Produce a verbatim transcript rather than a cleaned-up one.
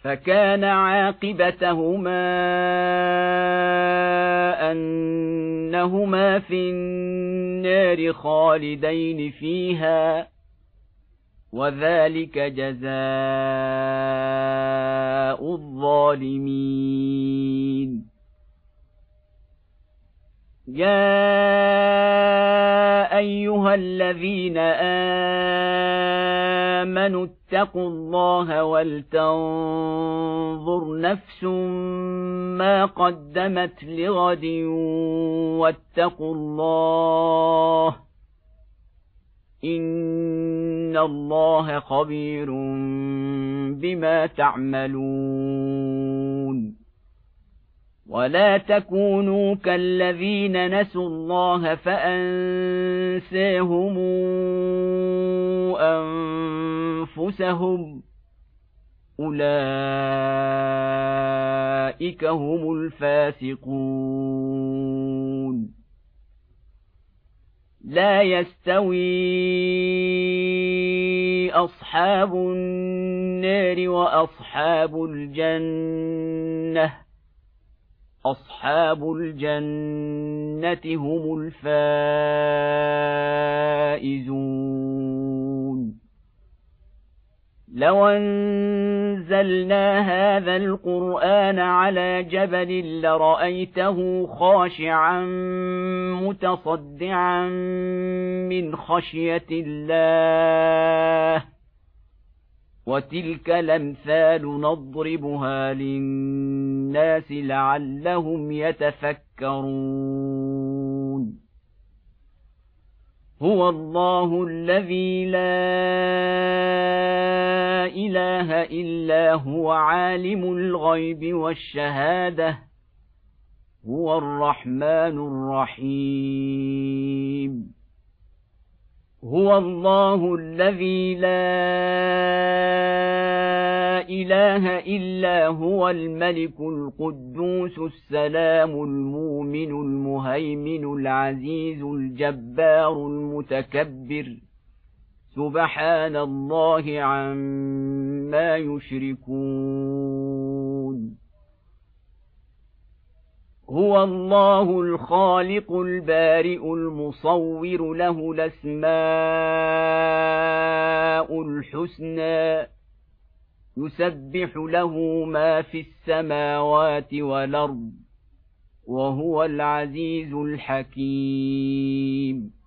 فكان عاقبتهما أنهما في النار خالدين فيها وذلك جزاء الظالمين. يا أيها الذين آمنوا اتقوا الله ولتنظر نفس ما قدمت لغد واتقوا الله إن الله خبير بما تعملون. ولا تكونوا كالذين نسوا الله فأنساهم أنفسهم أولئك هم الفاسقون. لا يستوي أصحاب النار وأصحاب الجنة أصحاب الجنة هم الفائزون. لو أنزلنا هذا القرآن على جبل لرأيته خاشعا متصدعا من خشية الله وتلك الأمثال نضربها للناس لعلهم يتفكرون. هو الله الذي لا إله إلا هو عالم الغيب والشهادة هو الرحمن الرحيم. هو الله الذي لا إله إلا هو الملك القدوس السلام المؤمن المهيمن العزيز الجبار المتكبر سبحان الله عما يشركون. هو الله الخالق البارئ المصور له الأسماء الحسنى يسبح له ما في السماوات والأرض وهو العزيز الحكيم.